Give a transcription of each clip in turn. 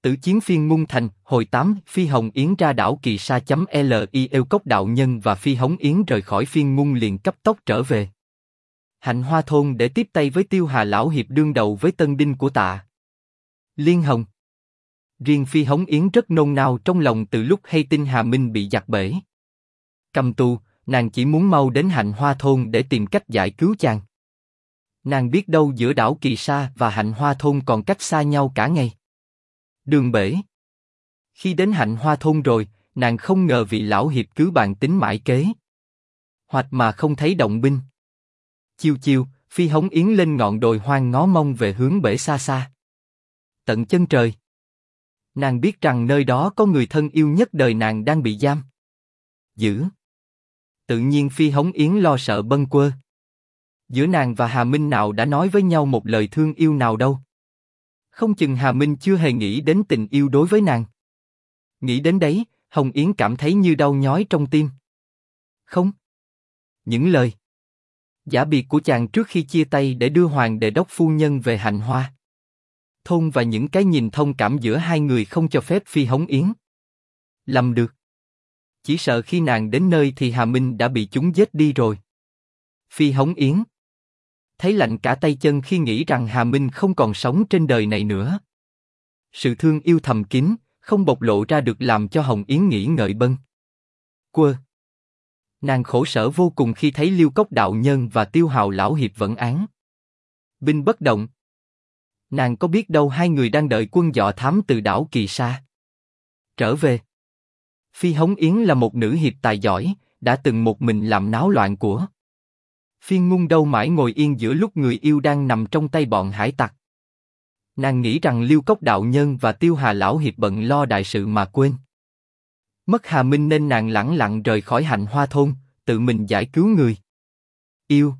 Tử chiến phiên Mung Thành, hồi 8, Phi Hồng Yến ra đảo Kỳ Sa.li Yêu Cốc đạo nhân và Phi Hống Yến rời khỏi phiên Mung liền cấp tốc trở về Hạnh Hoa thôn để tiếp tay với Tiêu Hà lão hiệp đương đầu với tân đinh của Tạ Liên Hồng. Riêng Phi Hống Yến rất nôn nao trong lòng từ lúc hay tin Hà Minh bị giặc bể cầm tù, nàng chỉ muốn mau đến Hạnh Hoa thôn để tìm cách giải cứu chàng. Nàng biết đâu giữa đảo Kỳ Sa và Hạnh Hoa thôn còn cách xa nhau cả ngày. Đường bể. Khi đến Hạnh Hoa thôn rồi, nàng không ngờ vị lão hiệp cứ bàn tính mãi kế. Hoạch mà không thấy động binh. Chiều chiều, Phi Hống Yến lên ngọn đồi hoang ngó mông về hướng bể xa xa. Tận chân trời. Nàng biết rằng nơi đó có người thân yêu nhất đời nàng đang bị giam giữ. Tự nhiên Phi Hống Yến lo sợ bâng quơ. Giữa nàng và Hà Minh nào đã nói với nhau một lời thương yêu nào đâu. Không chừng Hà Minh chưa hề nghĩ đến tình yêu đối với nàng. Nghĩ đến đấy, Hồng Yến cảm thấy như đau nhói trong tim. Không. Những lời giả biệt của chàng trước khi chia tay để đưa Hoàng Đề Đốc phu nhân về Hạnh Hoa thôn và những cái nhìn thông cảm giữa hai người không cho phép Phi Hống Yến làm được. Chỉ sợ khi nàng đến nơi thì Hà Minh đã bị chúng giết đi rồi. Phi Hống Yến thấy lạnh cả tay chân khi nghĩ rằng Hà Minh không còn sống trên đời này nữa. Sự thương yêu thầm kín, không bộc lộ ra được làm cho Hồng Yến nghĩ ngợi bâng quơ. Nàng khổ sở vô cùng khi thấy Liêu Cốc đạo nhân và Tiêu Hào lão hiệp vẫn án binh bất động. Nàng có biết đâu hai người đang đợi quân dò thám từ đảo Kỳ Sa trở về. Phi Hống Yến là một nữ hiệp tài giỏi, đã từng một mình làm náo loạn của phiên Mung đâu mãi ngồi yên giữa lúc người yêu đang nằm trong tay bọn hải tặc. Nàng nghĩ rằng Liêu Cốc đạo nhân và Tiêu Hà lão hiệp bận lo đại sự mà quên mất Hà Minh, nên nàng lẳng lặng rời khỏi Hạnh Hoa thôn, tự mình giải cứu người yêu.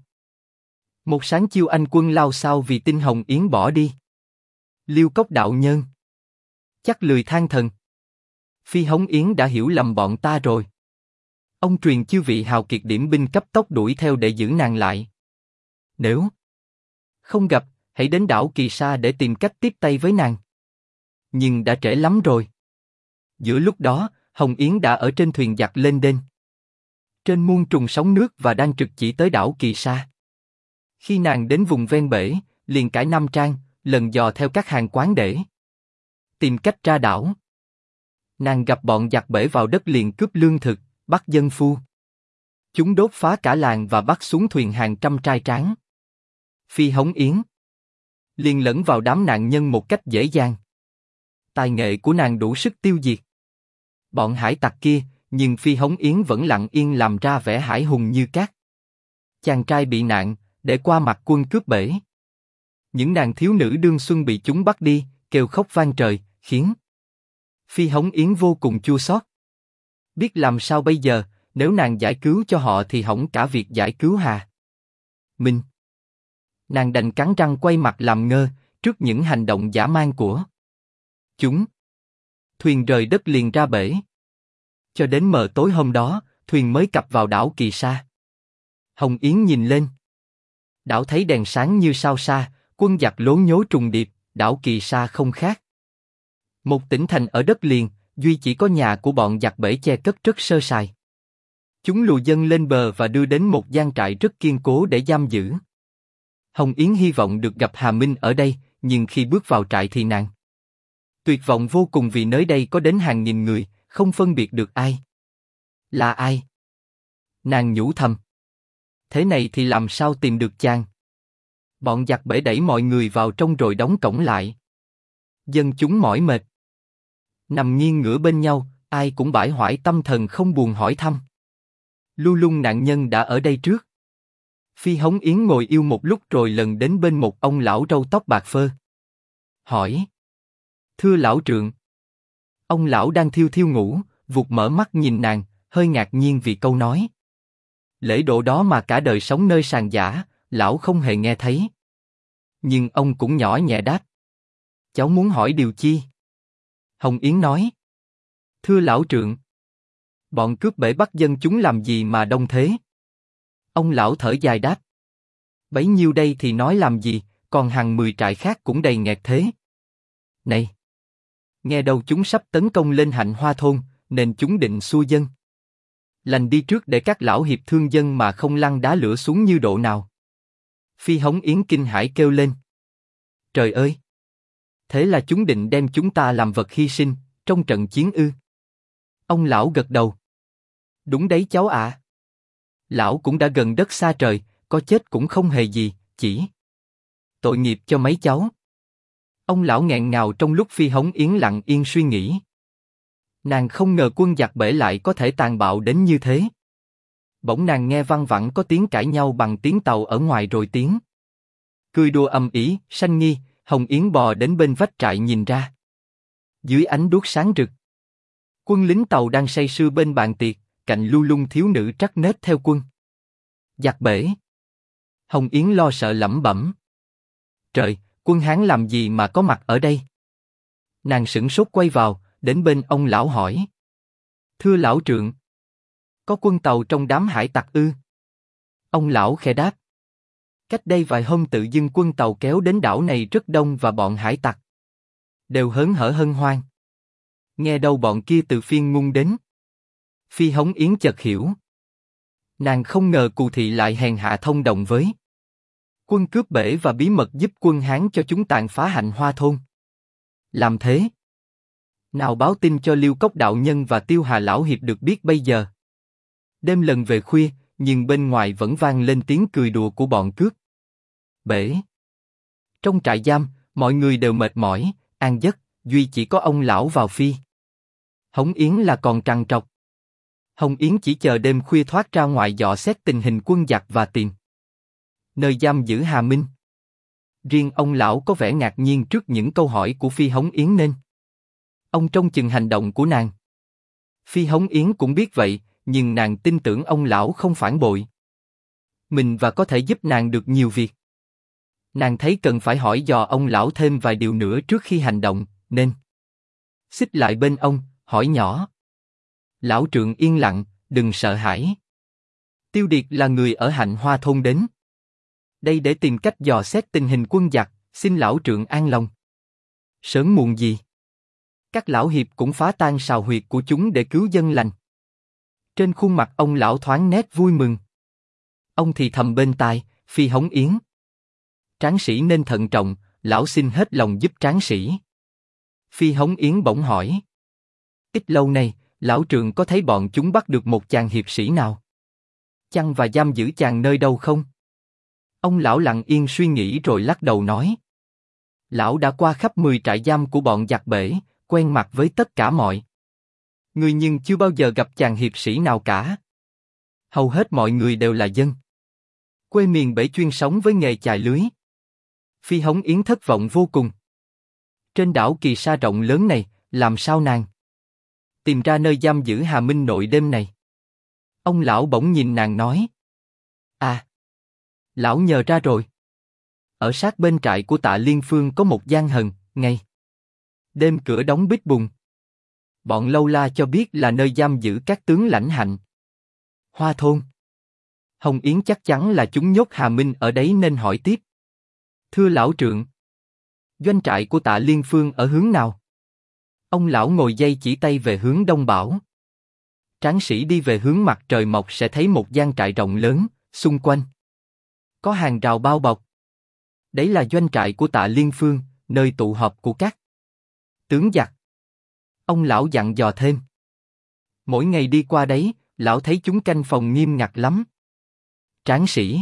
Một sáng chiêu anh quân lao sao vì tin Hồng Yến bỏ đi. Liêu Cốc đạo nhân chắc lười than thần. Phi Hống Yến đã hiểu lầm bọn ta rồi. Ông truyền chư vị hào kiệt điểm binh cấp tốc đuổi theo để giữ nàng lại. Nếu không gặp, hãy đến đảo Kỳ Sa để tìm cách tiếp tay với nàng. Nhưng đã trễ lắm rồi. Giữa lúc đó, Hồng Yến đã ở trên thuyền giặc lên đên trên muôn trùng sóng nước và đang trực chỉ tới đảo Kỳ Sa. Khi nàng đến vùng ven bể, liền cải nam trang, lần dò theo các hàng quán để tìm cách ra đảo. Nàng gặp bọn giặc bể vào đất liền cướp lương thực, bắt dân phu. Chúng đốt phá cả làng và bắt xuống thuyền hàng trăm trai tráng. Phi Hống Yến liền lẫn vào đám nạn nhân một cách dễ dàng. Tài nghệ của nàng đủ sức tiêu diệt bọn hải tặc kia, nhưng Phi Hống Yến vẫn lặng yên làm ra vẻ hải hùng như cát. Chàng trai bị nạn, để qua mặt quân cướp bể. Những nàng thiếu nữ đương xuân bị chúng bắt đi, kêu khóc vang trời, khiến Phi Hống Yến vô cùng chua xót. Biết làm sao bây giờ, nếu nàng giải cứu cho họ thì hỏng cả việc giải cứu Hà Minh. Nàng đành cắn răng quay mặt làm ngơ trước những hành động dã man của chúng. Thuyền rời đất liền ra bể. Cho đến mờ tối hôm đó, thuyền mới cập vào đảo Kỳ Sa. Hồng Yến nhìn lên. Đảo thấy đèn sáng như sao xa, quân giặc lố nhố trùng điệp, đảo Kỳ Sa không khác một tỉnh thành ở đất liền, duy chỉ có nhà của bọn giặc bể che cất rất sơ sài. Chúng lùa dân lên bờ và đưa đến một gian trại rất kiên cố để giam giữ. Hồng Yến hy vọng được gặp Hà Minh ở đây, nhưng khi bước vào trại thì nàng tuyệt vọng vô cùng vì nơi đây có đến hàng nghìn người, không phân biệt được ai là ai. Nàng nhủ thầm. Thế này thì làm sao tìm được chàng? Bọn giặc bể đẩy mọi người vào trong rồi đóng cổng lại. Dân chúng mỏi mệt nằm nghiêng ngửa bên nhau, ai cũng bãi hoại tâm thần không buồn hỏi thăm. Lu lung nạn nhân đã ở đây trước. Phi Hống Yến ngồi yêu một lúc rồi lần đến bên một ông lão râu tóc bạc phơ. Hỏi. Thưa lão trượng. Ông lão đang thiêu thiêu ngủ, vụt mở mắt nhìn nàng, hơi ngạc nhiên vì câu nói. Lễ độ đó mà cả đời sống nơi sàn giả, lão không hề nghe thấy. Nhưng ông cũng nhỏ nhẹ đáp. Cháu muốn hỏi điều chi? Hồng Yến nói. Thưa lão trượng. Bọn cướp bể bắt dân chúng làm gì mà đông thế? Ông lão thở dài đáp. Bấy nhiêu đây thì nói làm gì, còn hàng 10 trại khác cũng đầy nghẹt thế. Này! Nghe đâu chúng sắp tấn công lên Hạnh Hoa thôn, nên chúng định xua dân. Lành đi trước để các lão hiệp thương dân mà không lăn đá lửa xuống như độ nào. Phi Hống Yến kinh hãi kêu lên. Trời ơi! Thế là chúng định đem chúng ta làm vật hy sinh, trong trận chiến ư? Ông lão gật đầu. Đúng đấy cháu ạ. Lão cũng đã gần đất xa trời, có chết cũng không hề gì, chỉ tội nghiệp cho mấy cháu. Ông lão nghẹn ngào trong lúc Phi Hống Yến lặng yên suy nghĩ. Nàng không ngờ quân giặc Bể lại có thể tàn bạo đến như thế. Bỗng nàng nghe văng vẳng có tiếng cãi nhau bằng tiếng Tàu ở ngoài rồi tiếng cười đùa ầm ĩ, sanh nghi. Hồng Yến bò đến bên vách trại nhìn ra. Dưới ánh đuốc sáng rực, quân lính Tàu đang say sưa bên bàn tiệc, cạnh lu lung thiếu nữ trắc nết theo quân giặc Bể. Hồng Yến lo sợ lẩm bẩm. Trời, quân Hán làm gì mà có mặt ở đây? Nàng sửng sốt quay vào, đến bên ông lão hỏi. Thưa lão trượng, có quân Tàu trong đám hải tặc ư? Ông lão khẽ đáp. Cách đây vài hôm tự dưng quân Tàu kéo đến đảo này rất đông và bọn hải tặc đều hớn hở hân hoan. Nghe đâu bọn kia từ Phiên Ngung đến. Phi Hống Yến chợt hiểu. Nàng không ngờ Cù Thị lại hèn hạ thông đồng với quân cướp Bể và bí mật giúp quân Hán cho chúng tàn phá Hạnh Hoa thôn. Làm thế nào báo tin cho Liêu Cốc đạo nhân và Tiêu Hà lão hiệp được biết bây giờ? Đêm lần về khuya, nhưng bên ngoài vẫn vang lên tiếng cười đùa của bọn cướp Bể. Trong trại giam, mọi người đều mệt mỏi, an giấc, duy chỉ có ông lão vào Phi Hống Yến là còn trằn trọc. Hồng Yến chỉ chờ đêm khuya thoát ra ngoài dò xét tình hình quân giặc và tìm nơi giam giữ Hà Minh. Riêng ông lão có vẻ ngạc nhiên trước những câu hỏi của Phi Hống Yến nên ông trông chừng hành động của nàng. Phi Hống Yến cũng biết vậy, nhưng nàng tin tưởng ông lão không phản bội mình và có thể giúp nàng được nhiều việc. Nàng thấy cần phải hỏi dò ông lão thêm vài điều nữa trước khi hành động, nên xích lại bên ông, hỏi nhỏ. Lão trượng yên lặng, đừng sợ hãi. Tiêu Điệt là người ở Hạnh Hoa thôn đến đây để tìm cách dò xét tình hình quân giặc, xin lão trượng an lòng. Sớm muộn gì các lão hiệp cũng phá tan sào huyệt của chúng để cứu dân lành. Trên khuôn mặt ông lão thoáng nét vui mừng. Ông thì thầm bên tai, Phi Hống Yến. Tráng sĩ nên thận trọng, lão xin hết lòng giúp tráng sĩ. Phi Hống Yến bỗng hỏi. Ít lâu nay, lão trượng có thấy bọn chúng bắt được một chàng hiệp sĩ nào chăng và giam giữ chàng nơi đâu không? Ông lão lặng yên suy nghĩ rồi lắc đầu nói. Lão đã qua khắp 10 trại giam của bọn giặc Bể, quen mặt với tất cả mọi người nhưng chưa bao giờ gặp chàng hiệp sĩ nào cả. Hầu hết mọi người đều là dân quê miền Bể chuyên sống với nghề chài lưới. Phi Hống Yến thất vọng vô cùng. Trên đảo Kỳ Sa rộng lớn này, làm sao nàng tìm ra nơi giam giữ Hà Minh nội đêm này? Ông lão bỗng nhìn nàng nói. À, lão nhờ ra rồi. Ở sát bên trại của Tạ Liên Phương có một gian hần, ngày đêm cửa đóng bít bùng. Bọn lâu la cho biết là nơi giam giữ các tướng lãnh Hạnh Hoa thôn. Hồng Yến chắc chắn là chúng nhốt Hà Minh ở đấy nên hỏi tiếp. Thưa lão trượng, doanh trại của Tạ Liên Phương ở hướng nào? Ông lão ngồi dây chỉ tay về hướng đông bảo. Tráng sĩ đi về hướng mặt trời mọc sẽ thấy một gian trại rộng lớn, xung quanh có hàng rào bao bọc. Đấy là doanh trại của Tạ Liên Phương, nơi tụ họp của các tướng giặc. Ông lão dặn dò thêm. Mỗi ngày đi qua đấy, lão thấy chúng canh phòng nghiêm ngặt lắm. Tráng sĩ,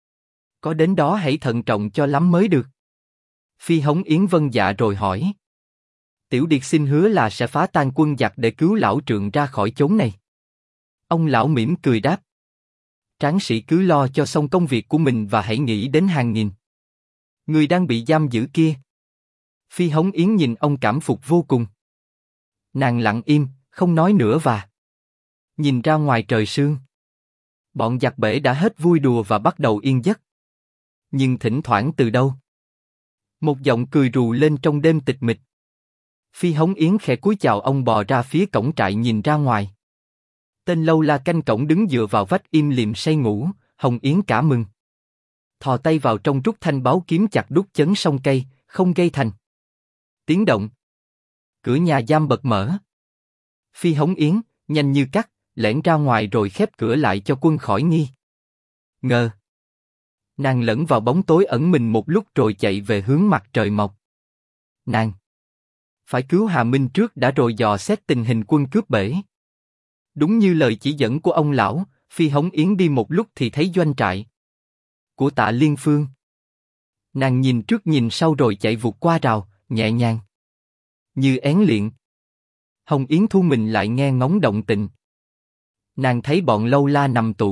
có đến đó hãy thận trọng cho lắm mới được. Phi Hống Yến vâng dạ rồi hỏi. Tiểu Điệt xin hứa là sẽ phá tan quân giặc để cứu lão trượng ra khỏi chốn này. Ông lão mỉm cười đáp. Tráng sĩ cứ lo cho xong công việc của mình và hãy nghĩ đến hàng nghìn người đang bị giam giữ kia. Phi Hống Yến nhìn ông cảm phục vô cùng. Nàng lặng im, không nói nữa và nhìn ra ngoài trời sương. Bọn giặc Bể đã hết vui đùa và bắt đầu yên giấc. Nhưng thỉnh thoảng từ đâu một giọng cười rù lên trong đêm tịch mịch. Phi Hống Yến khẽ cúi chào ông bò ra phía cổng trại nhìn ra ngoài. Tên lâu la canh cổng đứng dựa vào vách im lìm say ngủ. Hồng Yến cả mừng, thò tay vào trong rút thanh báo kiếm chặt đúc chấn song cây, không gây thành tiếng động. Cửa nhà giam bật mở. Phi Hống Yến, nhanh như cắt, lẻn ra ngoài rồi khép cửa lại cho quân khỏi nghi ngờ. Nàng lẫn vào bóng tối ẩn mình một lúc rồi chạy về hướng mặt trời mọc. Nàng phải cứu Hà Minh trước đã rồi dò xét tình hình quân cướp bể. Đúng như lời chỉ dẫn của ông lão, Phi Hống Yến đi một lúc thì thấy doanh trại của Tạ Liên Phương. Nàng nhìn trước nhìn sau rồi chạy vụt qua rào, nhẹ nhàng như én liệng. Hồng Yến thu mình lại nghe ngóng động tĩnh. Nàng thấy bọn lâu la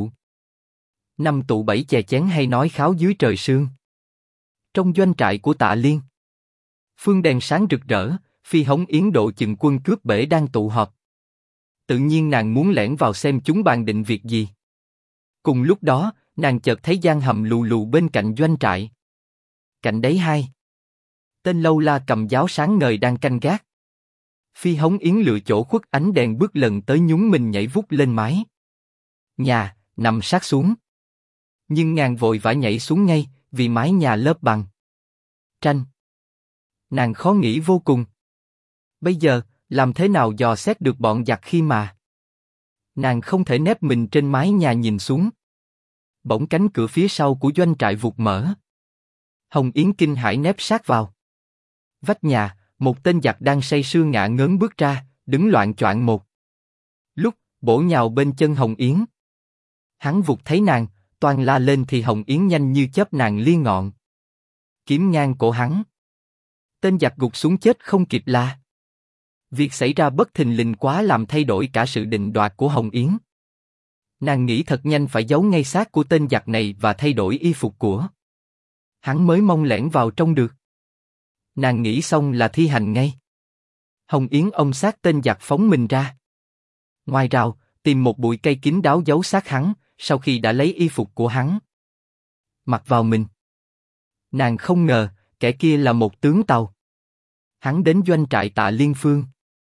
năm tụ bảy chè chén hay nói kháo dưới trời sương. Trong doanh trại của Tạ Liên Phương đèn sáng rực rỡ, Phi Hống Yến độ chừng quân cướp bể đang tụ họp. Tự nhiên nàng muốn lẻn vào xem chúng bàn định việc gì. Cùng lúc đó, nàng chợt thấy gian hầm lù lù bên cạnh doanh trại. Cạnh đấy hai tên lâu la cầm giáo sáng ngời đang canh gác. Phi Hống Yến lựa chỗ khuất ánh đèn bước lần tới nhún mình nhảy vút lên mái nhà, nằm sát xuống. Nhưng nàng vội vã nhảy xuống ngay, vì mái nhà lớp bằng tranh. Nàng khó nghĩ vô cùng. Bây giờ, làm thế nào dò xét được bọn giặc khi mà nàng không thể nép mình trên mái nhà nhìn xuống. Bỗng cánh cửa phía sau của doanh trại vụt mở. Hồng Yến kinh hãi nép sát vào vách nhà, một tên giặc đang say sưa ngả ngớn bước ra, đứng loạng choạng một lúc, bổ nhào bên chân Hồng Yến. Hắn vụt thấy nàng, toan la lên thì Hồng Yến nhanh như chớp nàng liên ngọn kiếm ngang cổ hắn. Tên giặc gục xuống chết không kịp la. Việc xảy ra bất thình lình quá làm thay đổi cả sự định đoạt của Hồng Yến. Nàng nghĩ thật nhanh phải giấu ngay xác của tên giặc này và thay đổi y phục của hắn mới mong lẻn vào trong được. Nàng nghĩ xong là thi hành ngay. Hồng Yến ôm xác tên giặc phóng mình ra ngoài rào, tìm một bụi cây kín đáo giấu xác hắn. Sau khi đã lấy y phục của hắn mặc vào mình, nàng không ngờ kẻ kia là một tướng Tàu. Hắn đến doanh trại Tạ Liên Phương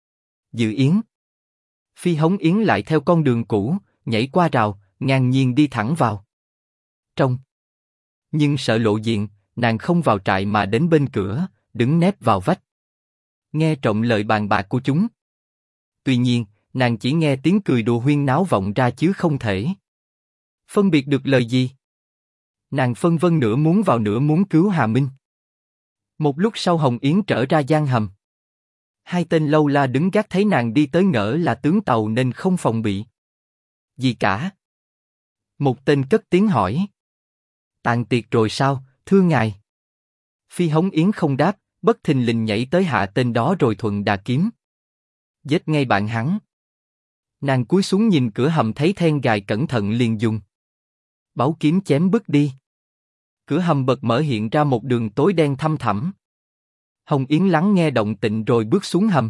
dự yến. Phi Hống Yến lại theo con đường cũ, nhảy qua rào, ngang nhiên đi thẳng vào trong. Nhưng sợ lộ diện, nàng không vào trại mà đến bên cửa, đứng nép vào vách, nghe trộm lời bàn bạc của chúng. Tuy nhiên, nàng chỉ nghe tiếng cười đùa huyên náo vọng ra chứ không thể phân biệt được lời gì. Nàng phân vân nửa muốn vào nửa muốn cứu Hà Minh. Một lúc sau Hồng Yến trở ra gian hầm. Hai tên lâu la đứng gác thấy nàng đi tới ngỡ là tướng Tàu nên không phòng bị gì cả. Một tên cất tiếng hỏi: "Tàn tiệc rồi sao, thưa ngài?" Phi Hống Yến không đáp, bất thình lình nhảy tới hạ tên đó rồi thuận đà kiếm giết ngay bạn hắn. Nàng cúi xuống nhìn cửa hầm thấy then gài cẩn thận liền dùng báu kiếm chém bước đi. Cửa hầm bật mở hiện ra một đường tối đen thăm thẳm. Hồng Yến lắng nghe động tĩnh rồi bước xuống hầm.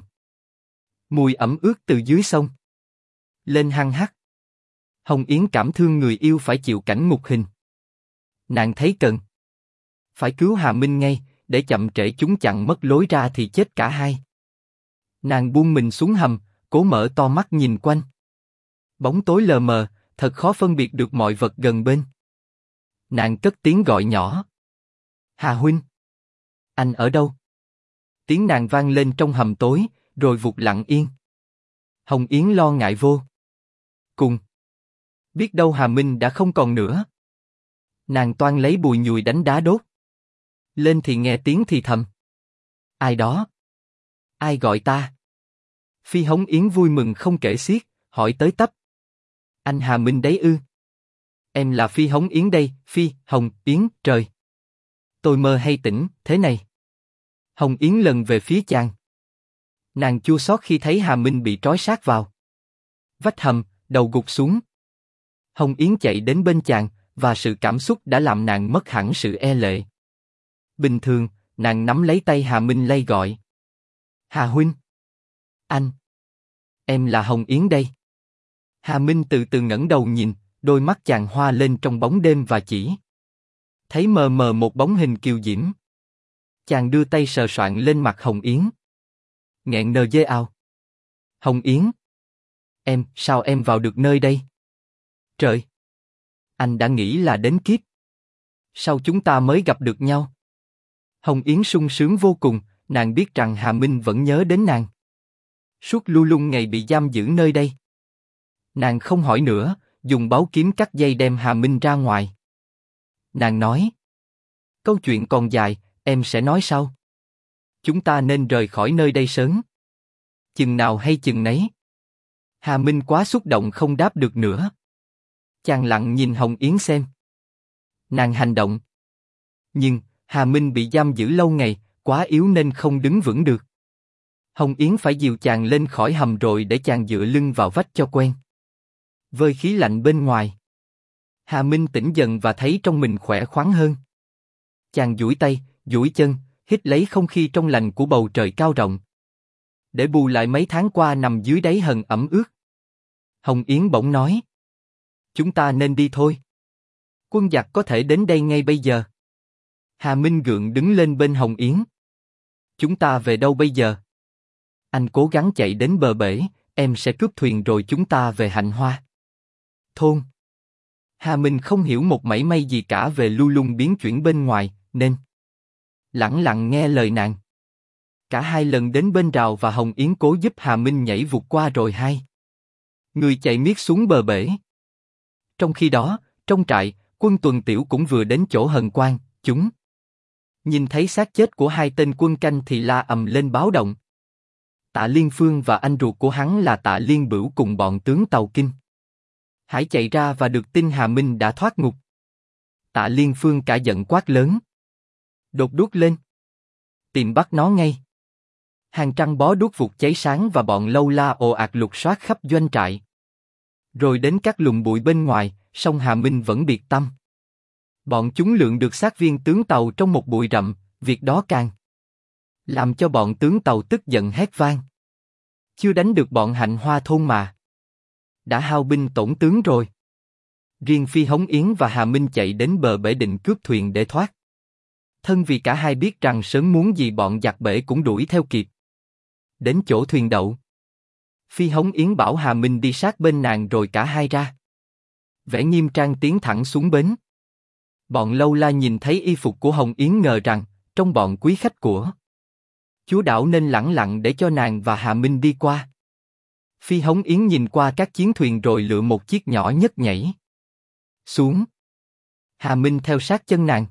Mùi ẩm ướt từ dưới sông lên hăng hắc. Hồng Yến cảm thương người yêu phải chịu cảnh ngục hình. Nàng thấy cần phải cứu Hà Minh ngay, để chậm trễ chúng chặn mất lối ra thì chết cả hai. Nàng buông mình xuống hầm, cố mở to mắt nhìn quanh. Bóng tối lờ mờ, thật khó phân biệt được mọi vật gần bên. Nàng cất tiếng gọi nhỏ: "Hà huynh, anh ở đâu?" Tiếng nàng vang lên trong hầm tối, rồi vụt lặng yên. Hồng Yến lo ngại vô cùng. Biết đâu Hà Minh đã không còn nữa. Nàng toan lấy bùi nhùi đánh đá đốt. Lên thì nghe tiếng thì thầm: "Ai đó? Ai gọi ta?" Phi Hống Yến vui mừng không kể xiết, hỏi tới tấp: "Anh Hà Minh đấy ư?" "Em là Phi Hống Yến đây." "Phi Hồng Yến, trời, tôi mơ hay tỉnh thế này?" Hồng Yến lần về phía chàng. Nàng chua xót khi thấy Hà Minh bị trói sát vào vách hầm, đầu gục xuống. Hồng Yến chạy đến bên chàng, và sự cảm xúc đã làm nàng mất hẳn sự e lệ. Bình thường, nàng nắm lấy tay Hà Minh lay gọi: "Hà huynh, anh, em là Hồng Yến đây." Hà Minh từ từ ngẩng đầu nhìn, đôi mắt chàng hoa lên trong bóng đêm và chỉ thấy mờ mờ một bóng hình kiều diễm. Chàng đưa tay sờ soạng lên mặt Hồng Yến. Nghẹn nờ dê ao: "Hồng Yến, sao em vào được nơi đây?" "Trời, anh đã nghĩ là đến kiếp sau chúng ta mới gặp được nhau." Hồng Yến sung sướng vô cùng, nàng biết rằng Hà Minh vẫn nhớ đến nàng. Suốt lu lung ngày bị giam giữ nơi đây. Nàng không hỏi nữa, dùng báu kiếm cắt dây đem Hà Minh ra ngoài. Nàng nói, câu chuyện còn dài, em sẽ nói sau. Chúng ta nên rời khỏi nơi đây sớm. Chừng nào hay chừng nấy. Hà Minh quá xúc động không đáp được nữa. Chàng lặng nhìn Hồng Yến xem. Nàng hành động. Nhưng, Hà Minh bị giam giữ lâu ngày, quá yếu nên không đứng vững được. Hồng Yến phải dìu chàng lên khỏi hầm rồi để chàng dựa lưng vào vách cho quen. Vơi khí lạnh bên ngoài. Hà Minh tỉnh dần và thấy trong mình khỏe khoắn hơn. Chàng duỗi tay, duỗi chân, hít lấy không khí trong lành của bầu trời cao rộng. Để bù lại mấy tháng qua nằm dưới đáy hầm ẩm ướt. Hồng Yến bỗng nói. Chúng ta nên đi thôi. Quân giặc có thể đến đây ngay bây giờ. Hà Minh gượng đứng lên bên Hồng Yến. Chúng ta về đâu bây giờ? Anh cố gắng chạy đến bờ bể, em sẽ cướp thuyền rồi chúng ta về Hạnh Hoa thôn. Hà Minh không hiểu một mảy may gì cả về lu lung biến chuyển bên ngoài, nên lẳng lặng nghe lời nàng. Cả hai lần đến bên rào và Hồng Yến cố giúp Hà Minh nhảy vụt qua rồi hai người chạy miết xuống bờ bể. Trong khi đó, trong trại, quân tuần tiểu cũng vừa đến chỗ Hần Quan, chúng nhìn thấy xác chết của hai tên quân canh thì la ầm lên báo động. Tạ Liên Phương và anh ruột của hắn là Tạ Liên Bửu cùng bọn tướng Tàu Kinh Hải chạy ra và được tin Hà Minh đã thoát ngục. Tạ Liên Phương cả giận quát lớn. Đột đuốc lên. Tìm bắt nó ngay. Hàng trăm bó đuốc vụt cháy sáng và bọn lâu la ồ ạt lục soát khắp doanh trại. Rồi đến các lùm bụi bên ngoài, song Hà Minh vẫn biệt tâm. Bọn chúng lượm được xác viên tướng Tàu trong một bụi rậm, việc đó càng làm cho bọn tướng Tàu tức giận hét vang. Chưa đánh được bọn Hạnh Hoa thôn mà. Đã hao binh tổn tướng rồi. Riêng Phi Hống Yến và Hà Minh chạy đến bờ bể định cướp thuyền để thoát. Thân vì cả hai biết rằng sớm muốn gì bọn giặc bể cũng đuổi theo kịp. Đến chỗ thuyền đậu. Phi Hống Yến bảo Hà Minh đi sát bên nàng rồi cả hai ra. Vẻ nghiêm trang tiến thẳng xuống bến. Bọn lâu la nhìn thấy y phục của Hồng Yến ngờ rằng, trong bọn quý khách của chúa đảo nên lẳng lặng để cho nàng và Hà Minh đi qua. Phi Hống Yến nhìn qua các chiến thuyền rồi lựa một chiếc nhỏ nhất nhảy xuống. Hà Minh theo sát chân nàng.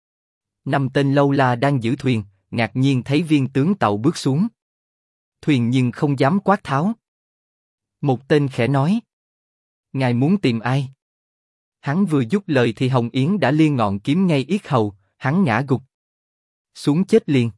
5 tên lâu la đang giữ thuyền, ngạc nhiên thấy viên tướng Tàu bước xuống thuyền nhưng không dám quát tháo. Một tên khẽ nói. Ngài muốn tìm ai? Hắn vừa dứt lời thì Hồng Yến đã liê ngọn kiếm ngay yết hầu, hắn ngã gục xuống chết liền.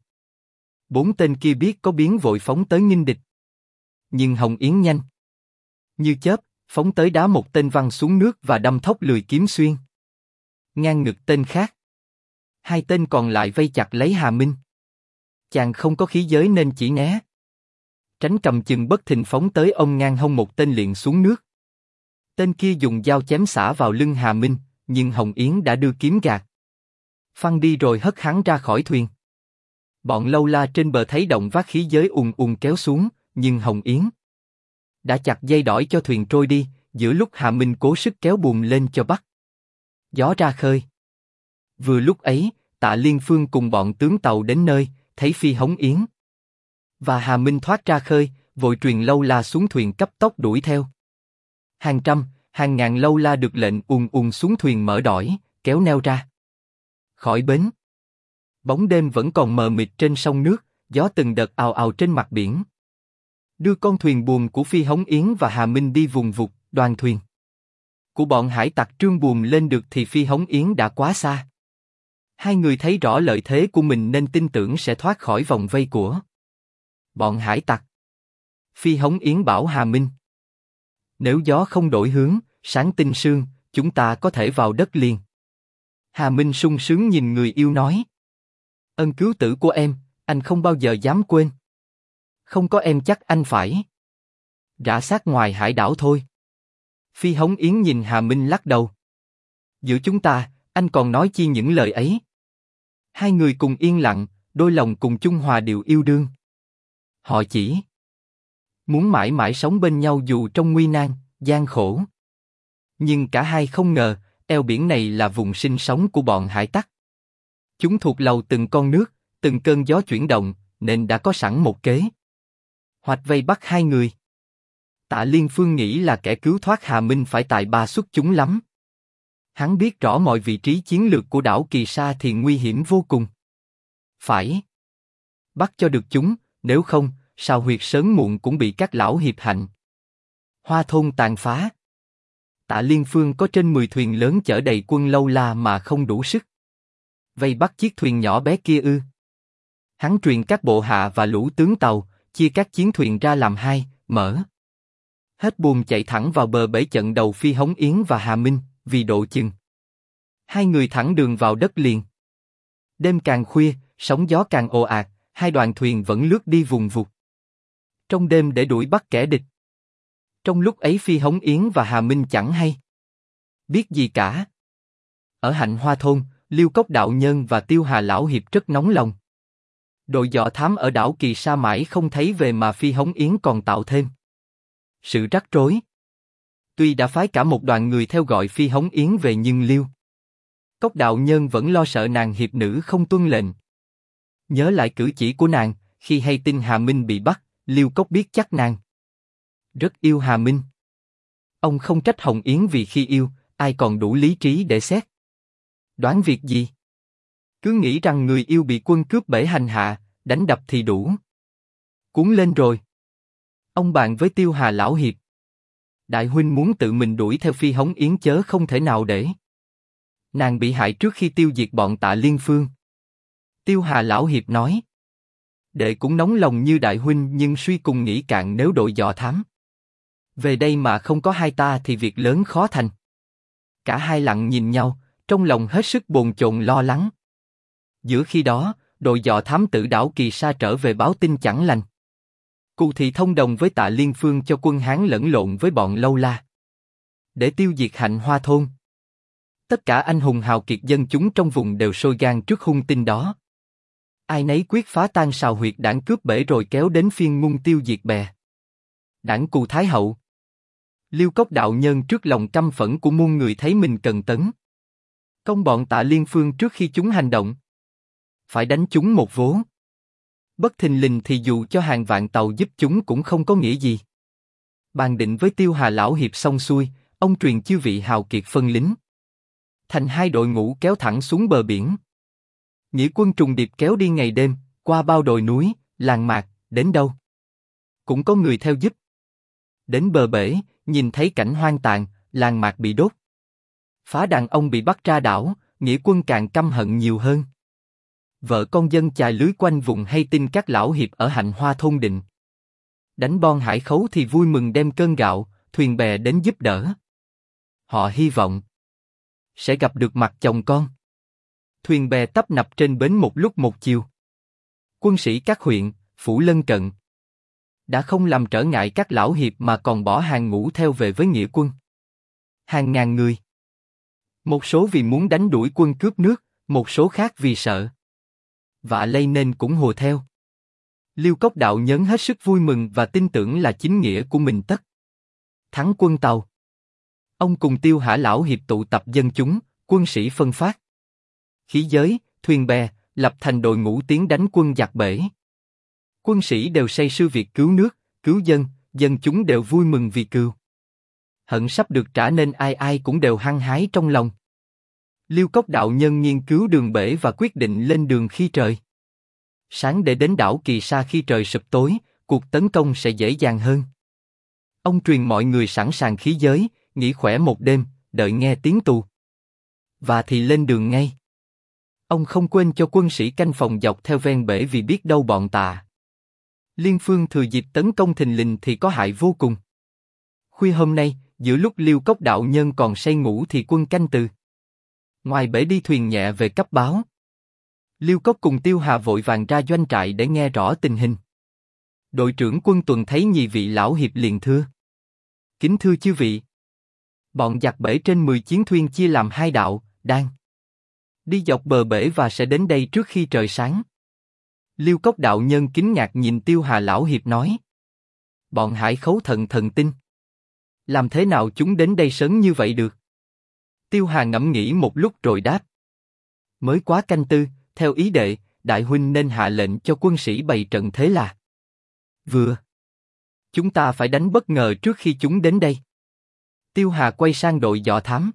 4 tên kia biết có biến vội phóng tới nghênh địch. Nhưng Hồng Yến nhanh như chớp, phóng tới đá một tên văng xuống nước và đâm thốc lưỡi kiếm xuyên ngang ngực tên khác. 2 tên còn lại vây chặt lấy Hà Minh. Chàng không có khí giới nên chỉ né tránh, cầm chừng bất thình phóng tới ông ngang hông một tên liền xuống nước. Tên kia dùng dao chém xả vào lưng Hà Minh, nhưng Hồng Yến đã đưa kiếm gạt phăng đi rồi hất hắn ra khỏi thuyền. Bọn lâu la trên bờ thấy động vác khí giới ùn ùn kéo xuống, nhưng Hồng Yến đã chặt dây đỏi cho thuyền trôi đi. Giữa lúc Hà Minh cố sức kéo buồm lên cho bắt gió ra khơi. Vừa lúc ấy, Tạ Liên Phương cùng bọn tướng Tàu đến nơi, thấy Phi Hống Yến và Hà Minh thoát ra khơi, vội truyền lâu la xuống thuyền cấp tốc đuổi theo. Hàng trăm, hàng ngàn lâu la được lệnh ùn ùn xuống thuyền mở đỏi, kéo neo ra khỏi bến. Bóng đêm vẫn còn mờ mịt trên sông nước, gió từng đợt ào ào trên mặt biển. Đưa con thuyền buồm của Phi Hống Yến và Hà Minh đi vùng vụt, đoàn thuyền của bọn hải tặc trương buồm lên được thì Phi Hống Yến đã quá xa. Hai người thấy rõ lợi thế của mình nên tin tưởng sẽ thoát khỏi vòng vây của bọn hải tặc. Phi Hống Yến bảo Hà Minh. Nếu gió không đổi hướng, sáng tinh sương, chúng ta có thể vào đất liền. Hà Minh sung sướng nhìn người yêu nói. Ân cứu tử của em, anh không bao giờ dám quên. Không có em chắc anh phải rã xác ngoài hải đảo thôi. Phi Hống Yến nhìn Hà Minh lắc đầu. Giữa chúng ta, anh còn nói chi những lời ấy. Hai người cùng yên lặng, đôi lòng cùng chung hòa điệu yêu đương. Họ chỉ muốn mãi mãi sống bên nhau dù trong nguy nan, gian khổ. Nhưng cả hai không ngờ, eo biển này là vùng sinh sống của bọn hải tặc. Chúng thuộc lầu từng con nước, từng cơn gió chuyển động, nên đã có sẵn một kế Hoạch vây bắt hai người. Tạ Liên Phương nghĩ là kẻ cứu thoát Hà Minh phải tài ba xuất chúng lắm. Hắn biết rõ mọi vị trí chiến lược của đảo Kỳ Sa thì nguy hiểm vô cùng. Phải bắt cho được chúng, nếu không, Sào Huyệt sớm muộn cũng bị các lão hiệp hành Hoa thôn tàn phá. Tạ Liên Phương có trên 10 thuyền lớn chở đầy quân Lâu La mà không đủ sức vây bắt chiếc thuyền nhỏ bé kia ư? Hắn truyền các bộ hạ và lũ tướng tàu, chia các chiến thuyền ra làm hai, mở hết buồm chạy thẳng vào bờ bể chặn đầu Phi Hống Yến và Hà Minh, vì độ chừng. Hai người thẳng đường vào đất liền. Đêm càng khuya, sóng gió càng ồ ạt, hai đoàn thuyền vẫn lướt đi vùng vụt trong đêm để đuổi bắt kẻ địch. Trong lúc ấy Phi Hống Yến và Hà Minh chẳng hay biết gì cả. Ở Hạnh Hoa thôn, Liêu Cốc đạo nhân và Tiêu Hà lão hiệp rất nóng lòng. Đội dò thám ở đảo Kỳ Sa mãi không thấy về mà Phi Hống Yến còn tạo thêm sự rắc rối. Tuy đã phái cả một đoàn người theo gọi Phi Hống Yến về nhưng Liêu Cốc đạo nhân vẫn lo sợ nàng hiệp nữ không tuân lệnh. Nhớ lại cử chỉ của nàng, khi hay tin Hà Minh bị bắt, Liêu Cốc biết chắc nàng rất yêu Hà Minh. Ông không trách Hồng Yến vì khi yêu, ai còn đủ lý trí để xét đoán việc gì. Cứ nghĩ rằng người yêu bị quân cướp bể hành hạ, đánh đập thì đủ. Cuốn lên rồi. Ông bàn với Tiêu Hà lão hiệp. Đại huynh muốn tự mình đuổi theo Phi Hống Yến chớ không thể nào để nàng bị hại trước khi tiêu diệt bọn Tạ Liên Phương. Tiêu Hà lão hiệp nói. Đệ cũng nóng lòng như đại huynh nhưng suy cùng nghĩ cạn, nếu đội dò thám về đây mà không có hai ta thì việc lớn khó thành. Cả hai lặng nhìn nhau, trong lòng hết sức bồn chồn lo lắng. Giữa khi đó, đội dò thám tử đảo Kỳ Sa trở về báo tin chẳng lành. Cù Thị thông đồng với Tạ Liên Phương cho quân Hán lẫn lộn với bọn Lâu La để tiêu diệt Hạnh Hoa thôn. Tất cả anh hùng hào kiệt dân chúng trong vùng đều sôi gan trước hung tin đó. Ai nấy quyết phá tan Sào Huyệt đảng cướp bể rồi kéo đến phiên Ngung tiêu diệt bè đảng Cù Thái Hậu. Liêu Cốc đạo nhân trước lòng căm phẫn của muôn người thấy mình cần tấn công bọn Tạ Liên Phương trước khi chúng hành động. Phải đánh chúng một vố. Bất thình lình thì dù cho hàng vạn tàu giúp chúng cũng không có nghĩa gì. Bàn định với Tiêu Hà lão hiệp xong xuôi, ông truyền chư vị hào kiệt phân lính thành hai đội ngũ kéo thẳng xuống bờ biển. Nghĩa quân trùng điệp kéo đi ngày đêm, qua bao đồi núi, làng mạc, đến đâu cũng có người theo giúp. Đến bờ bể, nhìn thấy cảnh hoang tàn, làng mạc bị đốt, phá đàn ông bị bắt ra đảo, nghĩa quân càng căm hận nhiều hơn. Vợ con dân chài lưới quanh vùng hay tin các lão hiệp ở Hạnh Hoa thôn định đánh bon hải khấu thì vui mừng đem cơn gạo, thuyền bè đến giúp đỡ. Họ hy vọng sẽ gặp được mặt chồng con. Thuyền bè tấp nập trên bến một lúc một chiều. Quân sĩ các huyện, phủ lân cận đã không làm trở ngại các lão hiệp mà còn bỏ hàng ngũ theo về với nghĩa quân. Hàng ngàn người. Một số vì muốn đánh đuổi quân cướp nước, một số khác vì sợ vạ lây nên cũng hùa theo. Liêu Cốc đạo nhân hết sức vui mừng và tin tưởng là chính nghĩa của mình tất thắng quân Tàu. Ông cùng Tiêu Hà lão hiệp tụ tập dân chúng, quân sĩ phân phát khí giới, thuyền bè, lập thành đội ngũ tiến đánh quân giặc bể. Quân sĩ đều say sưa việc cứu nước, cứu dân, dân chúng đều vui mừng vì cừu hận sắp được trả nên ai ai cũng đều hăng hái trong lòng. Liêu Cốc đạo nhân nghiên cứu đường bể và quyết định lên đường khi trời sáng để đến đảo Kỳ Sa khi trời sụp tối, cuộc tấn công sẽ dễ dàng hơn. Ông truyền mọi người sẵn sàng khí giới, nghỉ khỏe một đêm, đợi nghe tiếng tù và thì lên đường ngay. Ông không quên cho quân sĩ canh phòng dọc theo ven bể vì biết đâu bọn Tạ Liên Phương thừa dịp tấn công thình lình thì có hại vô cùng. Khuya hôm nay, giữa lúc Liêu Cốc đạo nhân còn say ngủ thì quân canh từ ngoài bể đi thuyền nhẹ về cấp báo. Liêu Cốc cùng Tiêu Hà vội vàng ra doanh trại để nghe rõ tình hình. Đội trưởng quân tuần thấy nhị vị lão hiệp liền thưa: kính thưa chư vị, bọn giặc bể trên 10 chiến thuyền chia làm hai đạo, đang đi dọc bờ bể và sẽ đến đây trước khi trời sáng. Liêu Cốc đạo nhân kinh ngạc nhìn Tiêu Hà lão hiệp nói: bọn hải khấu thần thần tinh, làm thế nào chúng đến đây sớm như vậy được? Tiêu Hà ngẫm nghĩ một lúc rồi đáp: mới quá canh tư, theo ý đệ, đại huynh nên hạ lệnh cho quân sĩ bày trận thế là vừa. Chúng ta phải đánh bất ngờ trước khi chúng đến đây. Tiêu Hà quay sang đội dò thám.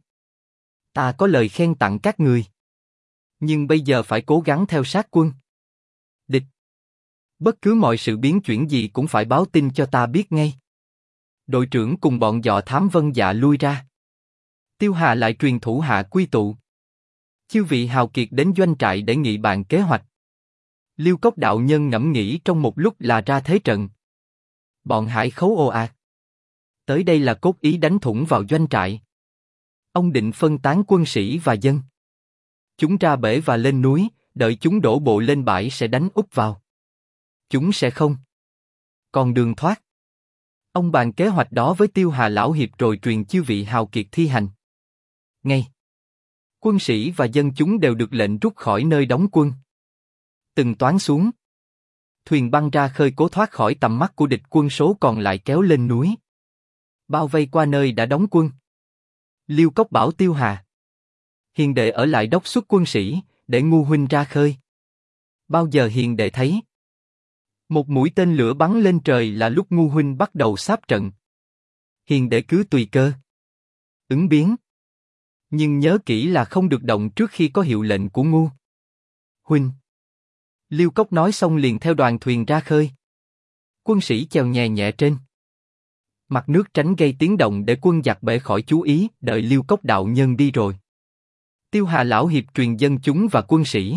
Ta có lời khen tặng các người. Nhưng bây giờ phải cố gắng theo sát quân. Địch. Bất cứ mọi sự biến chuyển gì cũng phải báo tin cho ta biết ngay. Đội trưởng cùng bọn dò thám vâng dạ lui ra. Tiêu Hà lại truyền thủ hạ quy tụ. Chư vị hào kiệt đến doanh trại để nghị bàn kế hoạch. Liêu Cốc đạo nhân ngẫm nghĩ trong một lúc là ra thế trận. Bọn hải khấu ồ ạt. Tới đây là cốt ý đánh thủng vào doanh trại. Ông định phân tán quân sĩ và dân. Chúng ra bể và lên núi, đợi chúng đổ bộ lên bãi sẽ đánh úp vào. Chúng sẽ không còn đường thoát. Ông bàn kế hoạch đó với Tiêu Hà lão hiệp rồi truyền chư vị hào kiệt thi hành. Ngay. Quân sĩ và dân chúng đều được lệnh rút khỏi nơi đóng quân. Từng toán xuống. Thuyền băng ra khơi cố thoát khỏi tầm mắt của địch quân, số còn lại kéo lên núi. Bao vây qua nơi đã đóng quân. Liêu Cốc bảo Tiêu Hà. Hiền đệ ở lại đốc xuất quân sĩ, để Ngu huynh ra khơi. Bao giờ hiền đệ thấy một mũi tên lửa bắn lên trời là lúc Ngu huynh bắt đầu sáp trận. Hiền đệ cứ tùy cơ ứng biến. Nhưng nhớ kỹ là không được động trước khi có hiệu lệnh của Ngu huynh. Liêu Cốc nói xong liền theo đoàn thuyền ra khơi. Quân sĩ chèo nhẹ nhẹ trên mặt nước tránh gây tiếng động để quân giặc bể khỏi chú ý. Đợi Liêu Cốc đạo nhân đi rồi, Tiêu Hà lão hiệp truyền dân chúng và quân sĩ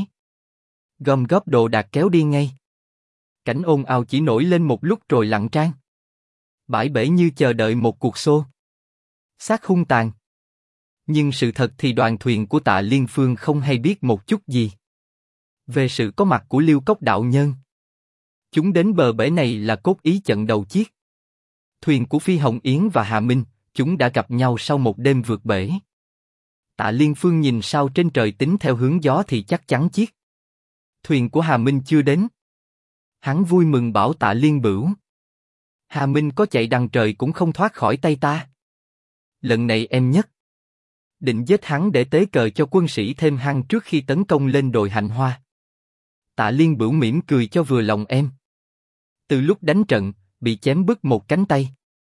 gom góp đồ đạc kéo đi ngay. Cảnh ồn ào chỉ nổi lên một lúc rồi lặng trang. Bãi bể như chờ đợi một cuộc xô xát hung tàn. Nhưng sự thật thì đoàn thuyền của Tạ Liên Phương không hay biết một chút gì về sự có mặt của Liêu Cốc đạo nhân. Chúng đến bờ bể này là cốt ý trận đầu chiếc thuyền của Phi Hồng Yến và Hà Minh. Chúng đã gặp nhau sau một đêm vượt bể. Tạ Liên Phương nhìn sao trên trời tính theo hướng gió thì chắc chắn chiếc thuyền của Hà Minh chưa đến. Hắn vui mừng bảo Tạ Liên Bửu. Hà Minh có chạy đằng trời cũng không thoát khỏi tay ta. Lần này em nhất định giết hắn để tế cờ cho quân sĩ thêm hăng trước khi tấn công lên đồi Hạnh Hoa. Tạ Liên Bửu mỉm cười cho vừa lòng em. Từ lúc đánh trận, bị chém bứt một cánh tay,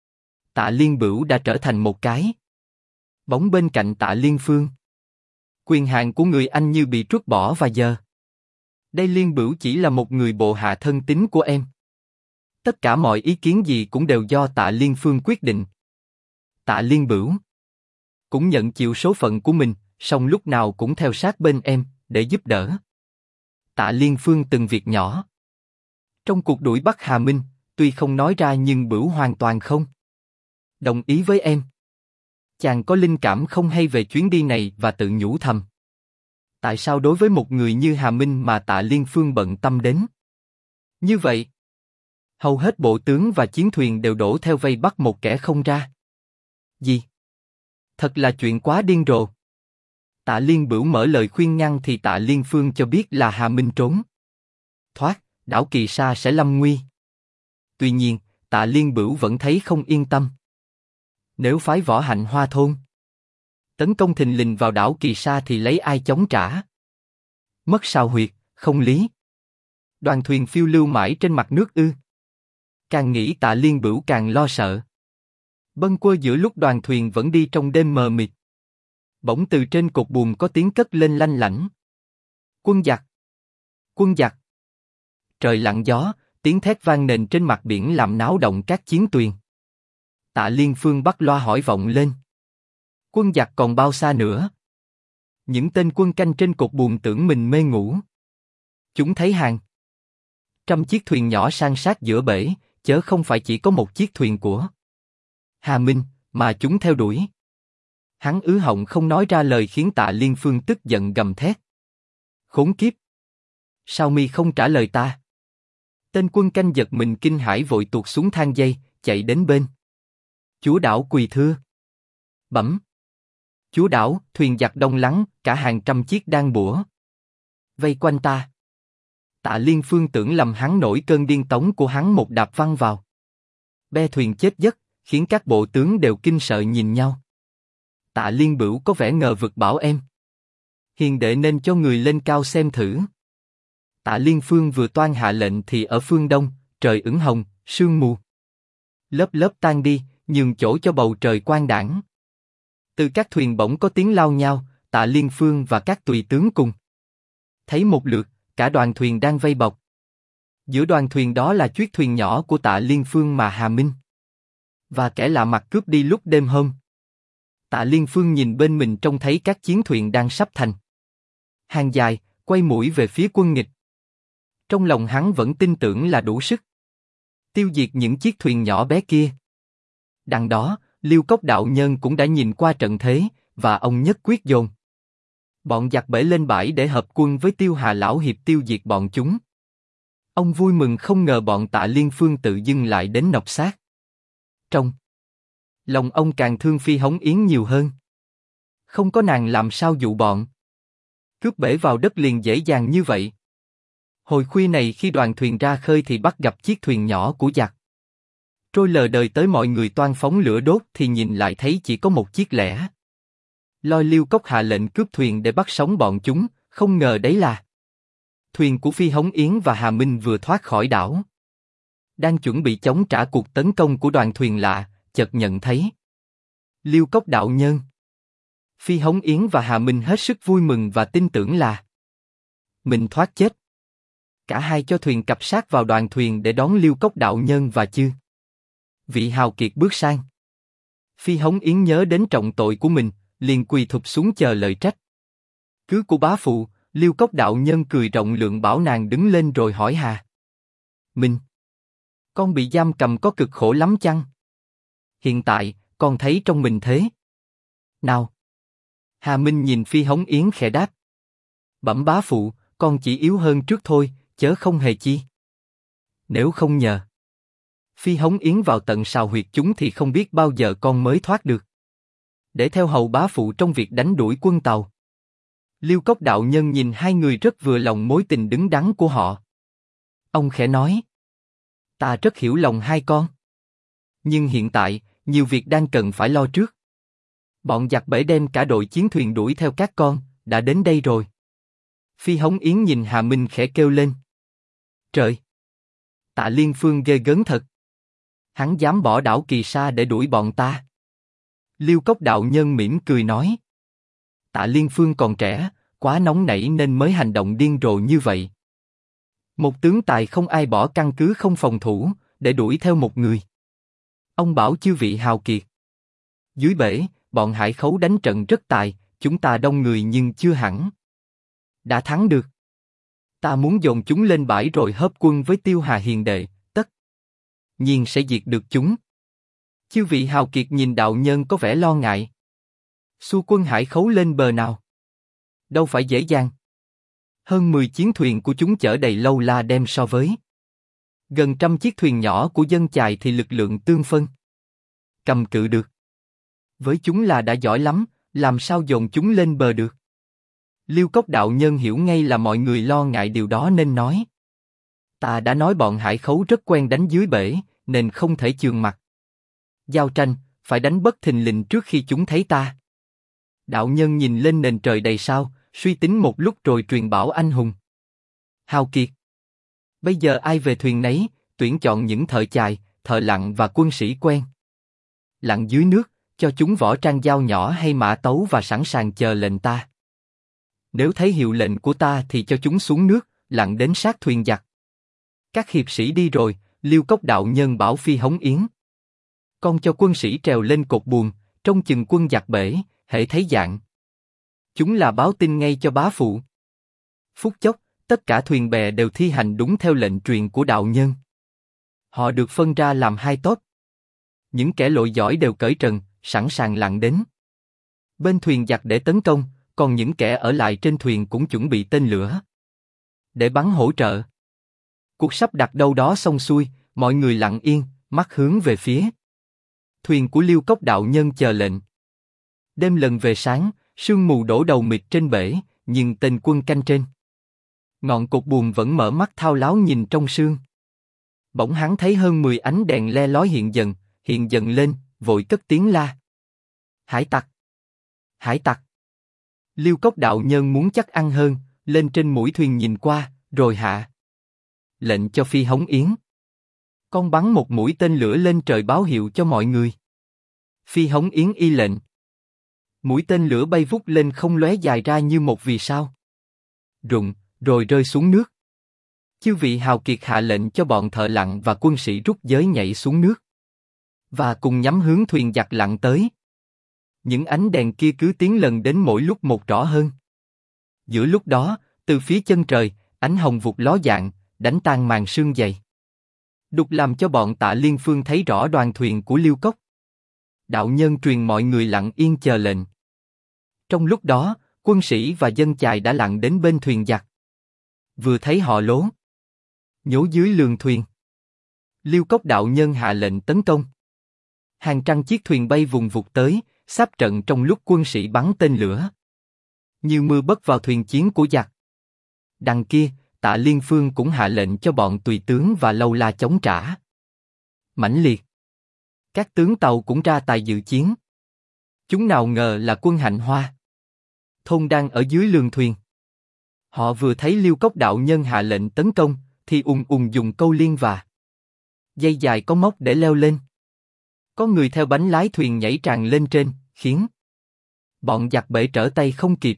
Tạ Liên Bửu đã trở thành một cái bóng bên cạnh Tạ Liên Phương. Quyền hạn của người anh như bị trút bỏ và giờ đây Liên Bửu chỉ là một người bộ hạ thân tín của em. Tất cả mọi ý kiến gì cũng đều do Tạ Liên Phương quyết định. Tạ Liên Bửu cũng nhận chịu số phận của mình, song lúc nào cũng theo sát bên em để giúp đỡ. Tạ Liên Phương từng việc nhỏ trong cuộc đuổi bắt Hà Minh, tuy không nói ra nhưng Bửu hoàn toàn không đồng ý với em. Chàng có linh cảm không hay về chuyến đi này và tự nhủ thầm. Tại sao đối với một người như Hà Minh mà Tạ Liên Phương bận tâm đến như vậy? Hầu hết bộ tướng và chiến thuyền đều đổ theo vây bắt một kẻ không ra gì. Thật là chuyện quá điên rồ. Tạ Liên Bửu mở lời khuyên ngăn thì Tạ Liên Phương cho biết là Hà Minh trốn thoát, đảo Kỳ Sa sẽ lâm nguy. Tuy nhiên, Tạ Liên Bửu vẫn thấy không yên tâm. Nếu phái Võ Hạnh Hoa thôn tấn công thình lình vào đảo Kỳ Sa thì lấy ai chống trả? Mất sao huyệt, không lý. Đoàn thuyền phiêu lưu mãi trên mặt nước ư? Càng nghĩ Tạ Liên Bửu càng lo sợ. Bâng quơ giữa lúc đoàn thuyền vẫn đi trong đêm mờ mịt, bỗng từ trên cột buồm có tiếng cất lên lanh lảnh. Quân giặc! Quân giặc! Trời lặng gió, tiếng thét vang nền trên mặt biển làm náo động các chiến thuyền. Tạ Liên Phương bắt loa hỏi vọng lên. Quân giặc còn bao xa nữa? Những tên quân canh trên cột buồm tưởng mình mê ngủ. Chúng thấy hàng trăm chiếc thuyền nhỏ san sát giữa bể, chớ không phải chỉ có một chiếc thuyền của Hà Minh, mà chúng theo đuổi. Hắn ứ họng không nói ra lời khiến Tạ Liên Phương tức giận gầm thét. Khốn kiếp! Sao mi không trả lời ta? Tên quân canh giật mình kinh hãi vội tuột xuống thang dây, chạy đến bên. Chúa đảo quỳ thưa. Bẩm! Chúa đảo, thuyền giặc đông lắng, cả hàng trăm chiếc đang bủa vây quanh ta. Tạ Liên Phương tưởng lầm hắn nổi cơn điên tống của hắn một đạp văng vào be thuyền chết giấc, khiến các bộ tướng đều kinh sợ nhìn nhau. Tạ Liên Bửu có vẻ ngờ vực bảo em. Hiền đệ nên cho người lên cao xem thử. Tạ Liên Phương vừa toan hạ lệnh thì ở phương đông, trời ửng hồng, sương mù Lớp lớp tan đi, nhường chỗ cho bầu trời quang đãng. Từ các thuyền bỗng có tiếng lao nhao, Tạ Liên Phương và các tùy tướng cùng. Thấy một lượt, cả đoàn thuyền đang vây bọc. Giữa đoàn thuyền đó là chiếc thuyền nhỏ của Tạ Liên Phương mà Hà Minh và kẻ lạ mặt cướp đi lúc đêm hôm. Tạ Liên Phương nhìn bên mình trông thấy các chiến thuyền đang sắp thành hàng dài, quay mũi về phía quân nghịch. Trong lòng hắn vẫn tin tưởng là đủ sức tiêu diệt những chiếc thuyền nhỏ bé kia. Đằng đó, Liêu Cốc đạo nhân cũng đã nhìn qua trận thế, và ông nhất quyết dồn bọn giặc bể lên bãi để hợp quân với Tiêu Hà lão hiệp tiêu diệt bọn chúng. Ông vui mừng không ngờ bọn Tạ Liên Phương tự dưng lại đến nọc xác. Trong lòng ông càng thương Phi Hống Yến nhiều hơn. Không có nàng làm sao dụ bọn cướp bể vào đất liền dễ dàng như vậy. Hồi khuya này khi đoàn thuyền ra khơi thì bắt gặp chiếc thuyền nhỏ của giặc trôi lờ đời tới, mọi người toan phóng lửa đốt thì nhìn lại thấy chỉ có một chiếc lẻ loi. Liêu Cốc hạ lệnh cướp thuyền để bắt sống bọn chúng, không ngờ đấy là thuyền của Phi Hống Yến và Hà Minh vừa thoát khỏi đảo, đang chuẩn bị chống trả cuộc tấn công của đoàn thuyền lạ, chợt nhận thấy Liêu Cốc đạo nhân. Phi Hống Yến và Hà Minh hết sức vui mừng và tin tưởng là mình thoát chết. Cả hai cho thuyền cập sát vào đoàn thuyền để đón Liêu Cốc đạo nhân và chư vị hào kiệt bước sang. Phi Hống Yến nhớ đến trọng tội của mình, liền quỳ thụp xuống chờ lời trách cứ của bá phụ. Liêu Cốc đạo nhân cười rộng lượng bảo nàng đứng lên rồi hỏi Hà Minh: con bị giam cầm có cực khổ lắm chăng? Hiện tại, con thấy trong mình thế nào? Hà Minh nhìn Phi Hống Yến khẽ đáp: bẩm bá phụ, con chỉ yếu hơn trước thôi, chớ không hề chi. Nếu không nhờ Phi Hống Yến vào tận sào huyệt chúng thì không biết bao giờ con mới thoát được để theo hầu bá phụ trong việc đánh đuổi quân Tàu. Liêu Cốc đạo nhân nhìn hai người rất vừa lòng mối tình đứng đắn của họ. Ông khẽ nói: ta rất hiểu lòng hai con, nhưng hiện tại nhiều việc đang cần phải lo trước. Bọn giặc bể đem cả đội chiến thuyền đuổi theo các con, đã đến đây rồi. Phi Hống Yến nhìn Hà Minh khẽ kêu lên: trời! Tạ Liên Phương ghê gớm thật. Hắn dám bỏ đảo Kỳ Sa để đuổi bọn ta. Liêu Cốc đạo nhân mỉm cười nói: Tạ Liên Phương còn trẻ, quá nóng nảy nên mới hành động điên rồ như vậy. Một tướng tài không ai bỏ căn cứ không phòng thủ để đuổi theo một người. Ông bảo chư vị hào kiệt. Dưới bể, bọn Hải Khấu đánh trận rất tài, chúng ta đông người nhưng chưa hẳn đã thắng được. Ta muốn dồn chúng lên bãi rồi hợp quân với Tiêu Hà hiền đệ, tất nhiên sẽ diệt được chúng. Chư vị hào kiệt nhìn đạo nhân có vẻ lo ngại. Xua quân Hải Khấu lên bờ nào? Đâu phải dễ dàng. Hơn 10 chiến thuyền của chúng chở đầy lâu la đem so với gần 100 chiếc thuyền nhỏ của dân chài thì lực lượng tương phân cầm cự được. Với chúng là đã giỏi lắm, làm sao dồn chúng lên bờ được? Liêu Cốc đạo nhân hiểu ngay là mọi người lo ngại điều đó nên nói: ta đã nói bọn Hải Khấu rất quen đánh dưới bể, nên không thể chườm mặt giao tranh, phải đánh bất thình lình trước khi chúng thấy ta. Đạo nhân nhìn lên nền trời đầy sao, suy tính một lúc rồi truyền bảo anh hùng hào kiệt: bây giờ ai về thuyền nấy, tuyển chọn những thợ chài, thợ lặn và quân sĩ quen lặn dưới nước, cho chúng võ trang dao nhỏ hay mã tấu và sẵn sàng chờ lệnh ta. Nếu thấy hiệu lệnh của ta thì cho chúng xuống nước, lặn đến sát thuyền giặc. Các hiệp sĩ đi rồi, Liêu Cốc đạo nhân bảo Phi Hống Yến: con cho quân sĩ trèo lên cột buồm, trông chừng quân giặc bể, hễ thấy dạng chúng là báo tin ngay cho bá phụ. Phút chốc, tất cả thuyền bè đều thi hành đúng theo lệnh truyền của đạo nhân. Họ được phân ra làm hai tốp. Những kẻ lội giỏi đều cởi trần, sẵn sàng lặn đến bên thuyền giặc để tấn công, còn những kẻ ở lại trên thuyền cũng chuẩn bị tên lửa để bắn hỗ trợ. Cuộc sắp đặt đâu đó xong xuôi, mọi người lặng yên, mắt hướng về phía thuyền của Liêu Cốc đạo nhân chờ lệnh. Đêm lần về sáng, sương mù đổ đầu mịt trên bể, nhưng tên quân canh trên ngọn cột buồm vẫn mở mắt thao láo nhìn trong sương. Bỗng hắn thấy hơn 10 ánh đèn le lói hiện dần lên, vội cất tiếng la: hải tặc! Hải tặc! Liêu Cốc đạo nhân muốn chắc ăn hơn, lên trên mũi thuyền nhìn qua, rồi hạ lệnh cho Phi Hống Yến: Con bắn một mũi tên lửa lên trời báo hiệu cho mọi người. Phi Hống Yến y lệnh. Mũi tên lửa bay vút lên không lóe dài ra như một vì sao. Rụng, rồi rơi xuống nước. Chư vị hào kiệt hạ lệnh cho bọn thợ lặn và quân sĩ rút giới nhảy xuống nước. Và cùng nhắm hướng thuyền giặc lặn tới. Những ánh đèn kia cứ tiến lần đến mỗi lúc một rõ hơn. Giữa lúc đó, từ phía chân trời, ánh hồng vụt ló dạng, đánh tan màn sương dày. Đục làm cho bọn Tạ Liên Phương thấy rõ đoàn thuyền của Liêu Cốc. Đạo nhân truyền mọi người lặng yên chờ lệnh. Trong lúc đó, quân sĩ và dân chài đã lặn đến bên thuyền giặc. Vừa thấy họ lố nhổ dưới lường thuyền. Liêu Cốc đạo nhân hạ lệnh tấn công. Hàng trăm chiếc thuyền bay vùng vụt tới, sáp trận trong lúc quân sĩ bắn tên lửa. Như mưa bấc vào thuyền chiến của giặc. Đằng kia, Tạ Liên Phương cũng hạ lệnh cho bọn tùy tướng và Lâu La chống trả. Mãnh liệt. Các tướng tàu cũng ra tài dự chiến. Chúng nào ngờ là quân Hạnh Hoa Thôn đang ở dưới lường thuyền. Họ vừa thấy Liêu Cốc đạo nhân hạ lệnh tấn công, thì dùng câu liên và dây dài có móc để leo lên. Có người theo bánh lái thuyền nhảy tràn lên trên, khiến bọn giặc bể trở tay không kịp.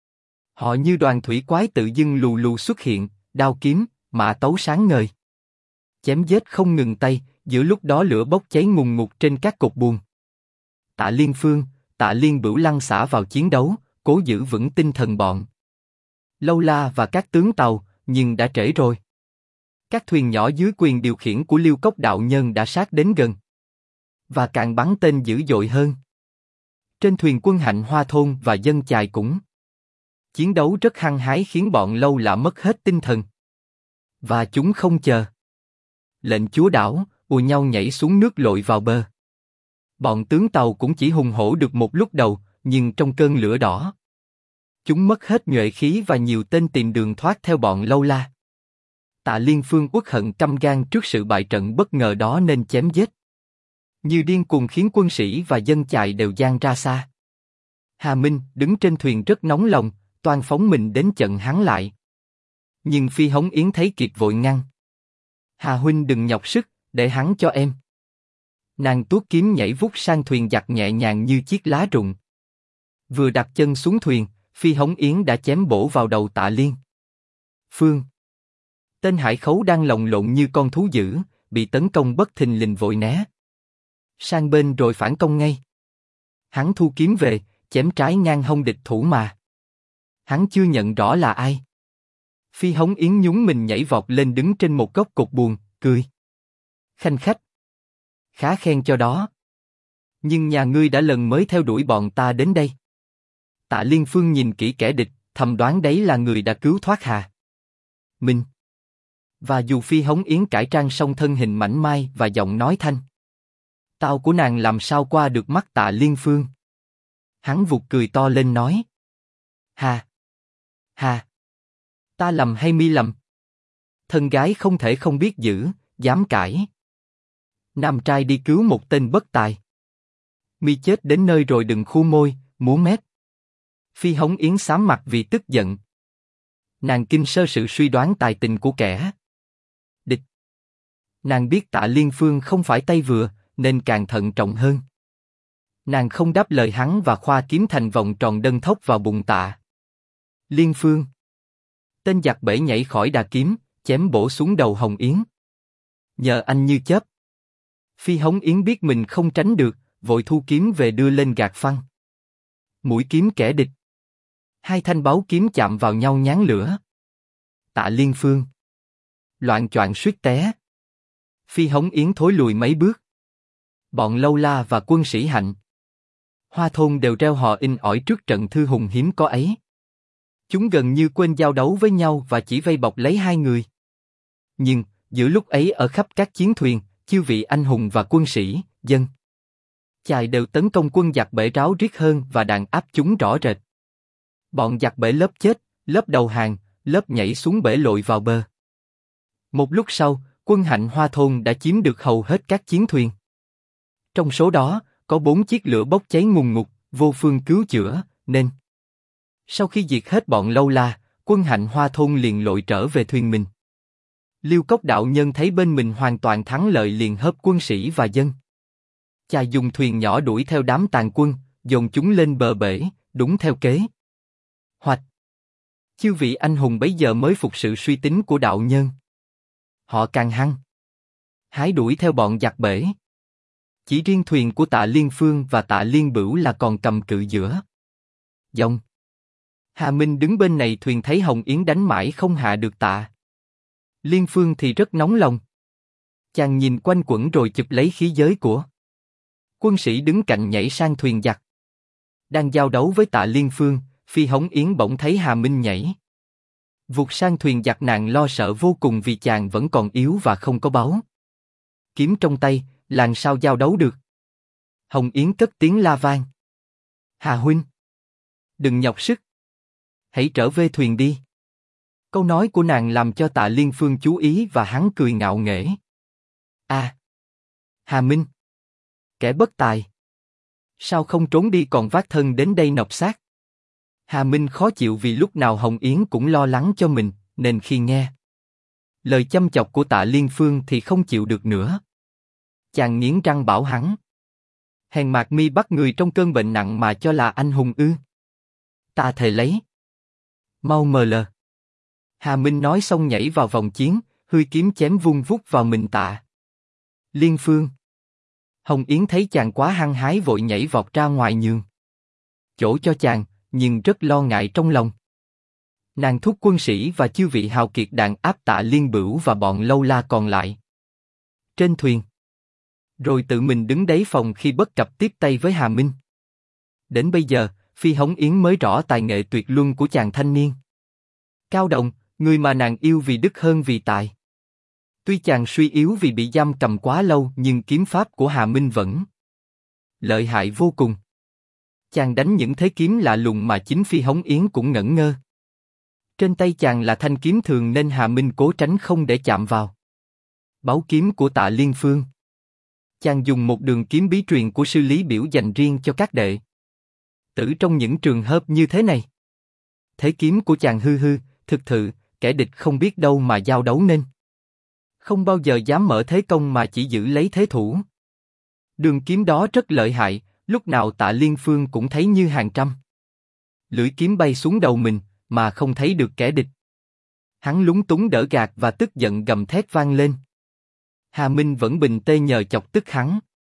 Họ như đoàn thủy quái tự dưng lù lù xuất hiện, đao kiếm, mã tấu sáng ngời. Chém giết không ngừng tay, giữa lúc đó lửa bốc cháy ngùn ngụt trên các cột buồm. Tạ Liên Phương, Tạ Liên Bửu lăn xả vào chiến đấu, cố giữ vững tinh thần bọn Lâu La và các tướng tàu, nhưng đã trễ rồi. Các thuyền nhỏ dưới quyền điều khiển của Liêu Cốc đạo nhân đã sát đến gần. Và càng bắn tên dữ dội hơn. Trên thuyền quân Hạnh Hoa Thôn và dân chài cũng chiến đấu rất hăng hái khiến bọn Lâu La mất hết tinh thần. Và chúng không chờ lệnh chúa đảo, ùa nhau nhảy xuống nước lội vào bờ. Bọn tướng tàu cũng chỉ hùng hổ được một lúc đầu, nhưng trong cơn lửa đỏ, chúng mất hết nhuệ khí và nhiều tên tìm đường thoát theo bọn Lâu La. Tạ Liên Phương uất hận căm gan trước sự bại trận bất ngờ đó nên chém giết như điên cuồng khiến quân sĩ và dân chài đều giang ra xa. Hà Minh đứng trên thuyền rất nóng lòng, toan phóng mình đến chặn hắn lại. Nhưng Phi Hống Yến thấy kịp vội ngăn. Hà huynh đừng nhọc sức, để hắn cho em. Nàng tuốt kiếm nhảy vút sang thuyền giặc nhẹ nhàng như chiếc lá rụng. Vừa đặt chân xuống thuyền, Phi Hống Yến đã chém bổ vào đầu Tạ Liên Phương. Tên hải khấu đang lồng lộn như con thú dữ, bị tấn công bất thình lình vội né sang bên rồi phản công ngay. Hắn thu kiếm về, chém trái ngang hông địch thủ mà. Hắn chưa nhận rõ là ai. Phi Hống Yến nhún mình nhảy vọt lên đứng trên một góc cột buồm, cười khanh khách. Khá khen cho đó. Nhưng nhà ngươi đã lần mới theo đuổi bọn ta đến đây. Tạ Liên Phương nhìn kỹ kẻ địch, thầm đoán đấy là người đã cứu thoát Hà Minh. Và dù Phi Hống Yến cải trang song thân hình mảnh mai và giọng nói thanh tao của nàng làm sao qua được mắt Tạ Liên Phương. Hắn vụt cười to lên nói: Hà, ta lầm hay mi lầm? Thân gái không thể không biết giữ, dám cãi. Nam trai đi cứu một tên bất tài. Mi chết đến nơi rồi đừng khu môi, múa mép. Phi Hống Yến xám mặt vì tức giận. Nàng kinh sơ sự suy đoán tài tình của kẻ địch. Nàng biết Tạ Liên Phương không phải tay vừa, nên càng thận trọng hơn. Nàng không đáp lời hắn và khoa kiếm thành vòng tròn đâm thốc vào bụng Tạ Liên Phương. Tên giặc bể nhảy khỏi đà kiếm, chém bổ xuống đầu Hồng Yến. Nhờ anh như chớp. Phi Hống Yến biết mình không tránh được, vội thu kiếm về đưa lên gạt phăng. Mũi kiếm kẻ địch. Hai thanh báu kiếm chạm vào nhau nhán lửa. Tạ Liên Phương loạng choạng suýt té. Phi Hống Yến thối lùi mấy bước. Bọn Lâu La và quân sĩ Hạnh Hoa Thôn đều reo hò in ỏi trước trận thư hùng hiếm có ấy. Chúng gần như quên giao đấu với nhau và chỉ vây bọc lấy hai người. Nhưng giữa lúc ấy ở khắp các chiến thuyền, chư vị anh hùng và quân sĩ, dân chài đều tấn công quân giặc bể ráo riết hơn và đàn áp chúng rõ rệt. Bọn giặc bể lớp chết, lớp đầu hàng, lớp nhảy xuống bể lội vào bờ. Một lúc sau, quân Hạnh Hoa Thôn đã chiếm được hầu hết các chiến thuyền. Trong số đó, có 4 chiếc lửa bốc cháy ngùn ngụt, vô phương cứu chữa, nên sau khi diệt hết bọn Lâu La, quân Hạnh Hoa Thôn liền lội trở về thuyền mình. Liêu Cốc đạo nhân thấy bên mình hoàn toàn thắng lợi liền hớp quân sĩ và dân. Cha dùng thuyền nhỏ đuổi theo đám tàn quân, dồn chúng lên bờ bể, đúng theo kế hoạch. Chư vị anh hùng bấy giờ mới phục sự suy tính của đạo nhân. Họ càng hăng hái đuổi theo bọn giặc bể. Chỉ riêng thuyền của Tạ Liên Phương và Tạ Liên Bửu là còn cầm cự giữa dòng. Hà Minh đứng bên này thuyền thấy Hồng Yến đánh mãi không hạ được Tạ Liên Phương thì rất nóng lòng. Chàng nhìn quanh quẩn rồi chụp lấy khí giới của quân sĩ đứng cạnh nhảy sang thuyền giặc. Đang giao đấu với Tạ Liên Phương, Phi Hồng Yến bỗng thấy Hà Minh nhảy vụt sang thuyền giặc, nàng lo sợ vô cùng vì chàng vẫn còn yếu và không có báu kiếm trong tay, làm sao giao đấu được. Hồng Yến cất tiếng la vang: Hà huynh, đừng nhọc sức, hãy trở về thuyền đi. Câu nói của nàng làm cho Tạ Liên Phương chú ý và hắn cười ngạo nghễ. Hà Minh, kẻ bất tài, sao không trốn đi còn vác thân đến đây nộp xác. Hà Minh khó chịu vì lúc nào Hồng Yến cũng lo lắng cho mình, nên khi nghe lời châm chọc của Tạ Liên Phương thì không chịu được nữa. Chàng nghiến răng bảo hắn: hèn mạc mi bắt người trong cơn bệnh nặng mà cho là anh hùng ư? Ta thề lấy. Mau mờ lờ. Hà Minh nói xong nhảy vào vòng chiến, hươi kiếm chém vung vút vào mình Tạ Liên Phương. Hồng Yến thấy chàng quá hăng hái vội nhảy vọt ra ngoài nhường chỗ cho chàng, nhưng rất lo ngại trong lòng. Nàng thúc quân sĩ và chư vị hào kiệt đàn áp Tạ Liên Bửu và bọn lâu la còn lại trên thuyền, rồi tự mình đứng đáy phòng khi bất cập tiếp tay với Hà Minh. Đến bây giờ, Phi Hồng Yến mới rõ tài nghệ tuyệt luân của chàng thanh niên Cao Đồng, người mà nàng yêu vì đức hơn vì tài. Tuy chàng suy yếu vì bị giam cầm quá lâu, nhưng kiếm pháp của Hà Minh vẫn lợi hại vô cùng. Chàng đánh những thế kiếm lạ lùng mà chính Phi Hồng Yến cũng ngẩn ngơ. Trên tay chàng là thanh kiếm thường nên Hà Minh cố tránh không để chạm vào báu kiếm của Tạ Liên Phương. Chàng dùng một đường kiếm bí truyền của sư Lý Biểu dành riêng cho các đệ tử trong những trường hợp như thế này. Thế kiếm của chàng hư, thực thự, kẻ địch không biết đâu mà giao đấu nên không bao giờ dám mở thế công mà chỉ giữ lấy thế thủ. Đường kiếm đó rất lợi hại, lúc nào Tạ Liên Phương cũng thấy như hàng trăm lưỡi kiếm bay xuống đầu mình mà không thấy được kẻ địch. Hắn lúng túng đỡ gạt và tức giận gầm thét vang lên. Hà Minh vẫn bình tê nhờ chọc tức hắn.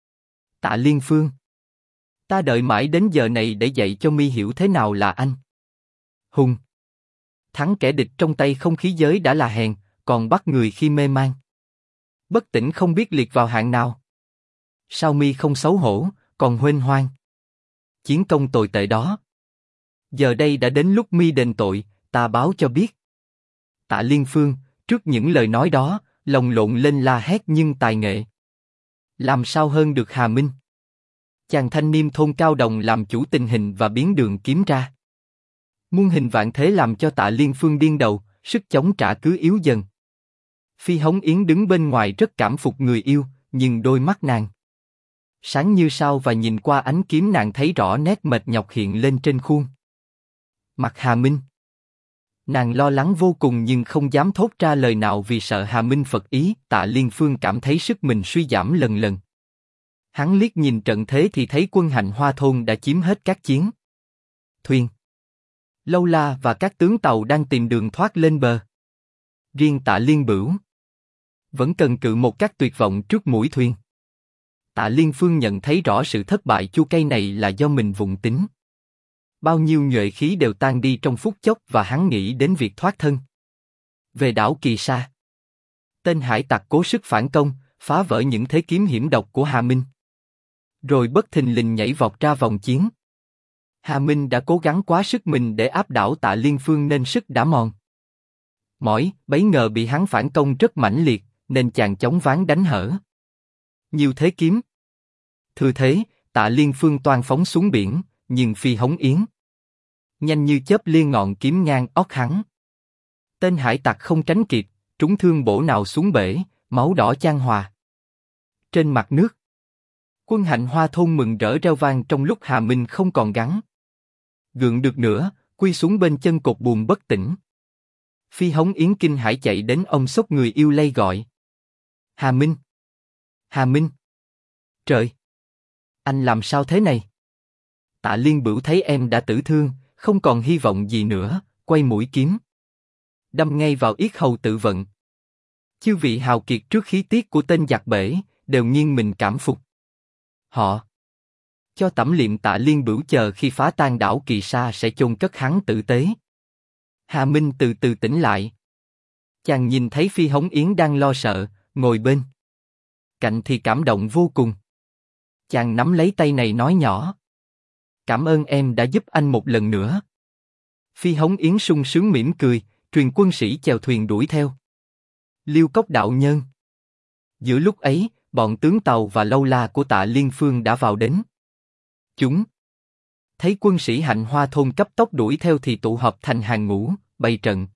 Tạ Liên Phương, ta đợi mãi đến giờ này để dạy cho mi hiểu thế nào là anh hùng. Thắng kẻ địch trong tay không khí giới đã là hèn, còn bắt người khi mê man bất tỉnh không biết liệt vào hạng nào. Sao mi không xấu hổ, còn huênh hoang chiến công tồi tệ đó? Giờ đây đã đến lúc mi đền tội, ta báo cho biết. Tạ Liên Phương, trước những lời nói đó, lòng lộn lên la hét nhưng tài nghệ làm sao hơn được Hà Minh. Chàng thanh niên thôn Cao Đồng làm chủ tình hình và biến đường kiếm ra muôn hình vạn thế làm cho Tạ Liên Phương điên đầu, sức chống trả cứ yếu dần. Phi Hồng Yến đứng bên ngoài rất cảm phục người yêu, nhưng đôi mắt nàng sáng như sao và nhìn qua ánh kiếm nàng thấy rõ nét mệt nhọc hiện lên trên khuôn mặt Hà Minh. Nàng lo lắng vô cùng nhưng không dám thốt ra lời nào vì sợ Hà Minh phật ý. Tạ Liên Phương cảm thấy sức mình suy giảm lần lần. Hắn liếc nhìn trận thế thì thấy quân Hạnh Hoa thôn đã chiếm hết các chiến thuyền, lâu la và các tướng tàu đang tìm đường thoát lên bờ. Riêng Tạ Liên Bửu vẫn cần cự một cách tuyệt vọng trước mũi thuyền. Tạ Liên Phương nhận thấy rõ sự thất bại chua cay này là do mình vụng tính. Bao nhiêu nhuệ khí đều tan đi trong phút chốc và hắn nghĩ đến việc thoát thân về đảo Kỳ Sa. Tên hải tặc cố sức phản công, phá vỡ những thế kiếm hiểm độc của Hà Minh, rồi bất thình lình nhảy vọt ra vòng chiến. Hà Minh đã cố gắng quá sức mình để áp đảo Tạ Liên Phương nên sức đã mòn mỏi, bấy ngờ bị hắn phản công rất mãnh liệt, nên chàng chống ván đánh hở nhiều thế kiếm. Thừa thế, Tạ Liên Phương toan phóng xuống biển, nhưng Phi Hồng Yến nhanh như chớp liên ngọn kiếm ngang óc hắn. Tên hải tặc không tránh kịp, trúng thương bổ nào xuống bể, máu đỏ chan hòa trên mặt nước. Quân Hạnh Hoa thôn mừng rỡ reo vang trong lúc Hà Minh không còn gắng gượng được nữa, quy xuống bên chân cột buồm bất tỉnh. Phi Hống Yến kinh hãi chạy đến ông xốc người yêu lay gọi. Hà Minh! Hà Minh! Trời! Anh làm sao thế này? Tạ Liên Bửu thấy em đã tử thương, không còn hy vọng gì nữa, quay mũi kiếm. Đâm ngay vào yết hầu tự vận. Chư vị hào kiệt trước khí tiết của tên giặc bể, đều nghiêng mình cảm phục. Họ cho tẩm liệm Tạ Liên Bửu chờ khi phá tan đảo Kỳ Sa sẽ chôn cất hắn tử tế. Hà Minh từ từ tỉnh lại. Chàng nhìn thấy Phi Hống Yến đang lo sợ, ngồi bên cạnh thì cảm động vô cùng. Chàng nắm lấy tay này nói nhỏ. Cảm ơn em đã giúp anh một lần nữa. Phi Hống Yến sung sướng mỉm cười, truyền quân sĩ chèo thuyền đuổi theo. Liêu Cốc đạo nhân. Giữa lúc ấy, bọn tướng Tàu và Lâu La của Tạ Liên Phương đã vào đến. Chúng thấy quân sĩ Hạnh Hoa thôn cấp tốc đuổi theo thì tụ họp thành hàng ngũ, bày trận.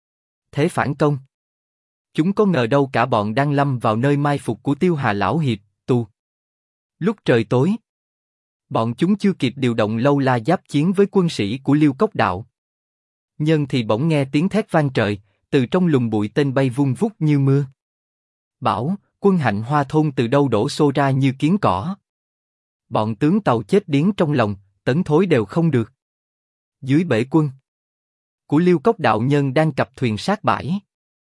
Thế phản công. Chúng có ngờ đâu cả bọn đang lâm vào nơi mai phục của Tiêu Hà lão hiệp, tu. Lúc trời tối, bọn chúng chưa kịp điều động Lâu La giáp chiến với quân sĩ của Liêu Cốc đạo nhân thì bỗng nghe tiếng thét vang trời, từ trong lùm bụi tên bay vung vút như mưa. Bảo, quân Hạnh Hoa thôn từ đâu đổ xô ra như kiến cỏ. Bọn tướng Tàu chết điếng trong lòng, tấn thối đều không được. Dưới bể quân của Liêu Cốc đạo nhân đang cặp thuyền sát bãi.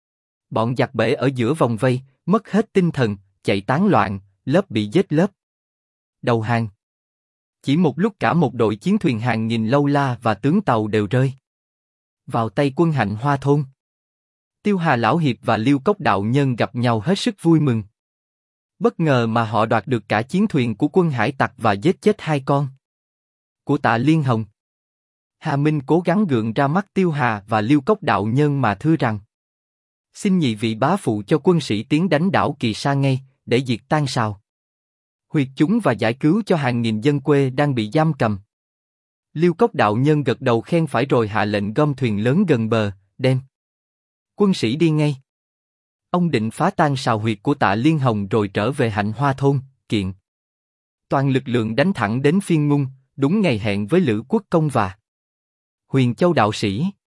Bọn giặc bể ở giữa vòng vây, mất hết tinh thần, chạy tán loạn, lớp bị giết lớp. Đầu hàng. Chỉ một lúc cả một đội chiến thuyền hàng nghìn Lâu La và tướng Tàu đều rơi vào tay quân Hạnh Hoa thôn. Tiêu Hà lão hiệp và Liêu Cốc đạo nhân gặp nhau hết sức vui mừng. Bất ngờ mà họ đoạt được cả chiến thuyền của quân hải tặc và giết chết hai con của Tạ Liên Hồng. Hà Minh cố gắng gượng ra mắt Tiêu Hà và Liêu Cốc đạo nhân mà thưa rằng: xin nhị vị bá phụ cho quân sĩ tiến đánh đảo Kỳ Sa ngay, để diệt tan sào huyệt chúng và giải cứu cho hàng nghìn dân quê đang bị giam cầm. Liêu Cốc đạo nhân gật đầu khen phải rồi hạ lệnh gom thuyền lớn gần bờ, đem quân sĩ đi ngay. Ông định phá tan sào huyệt của Tạ Liên Hồng rồi trở về Hạnh Hoa thôn, kiện toàn lực lượng đánh thẳng đến Phiên Ngung, đúng ngày hẹn với Lữ Quốc Công và Huyền Châu đạo sĩ.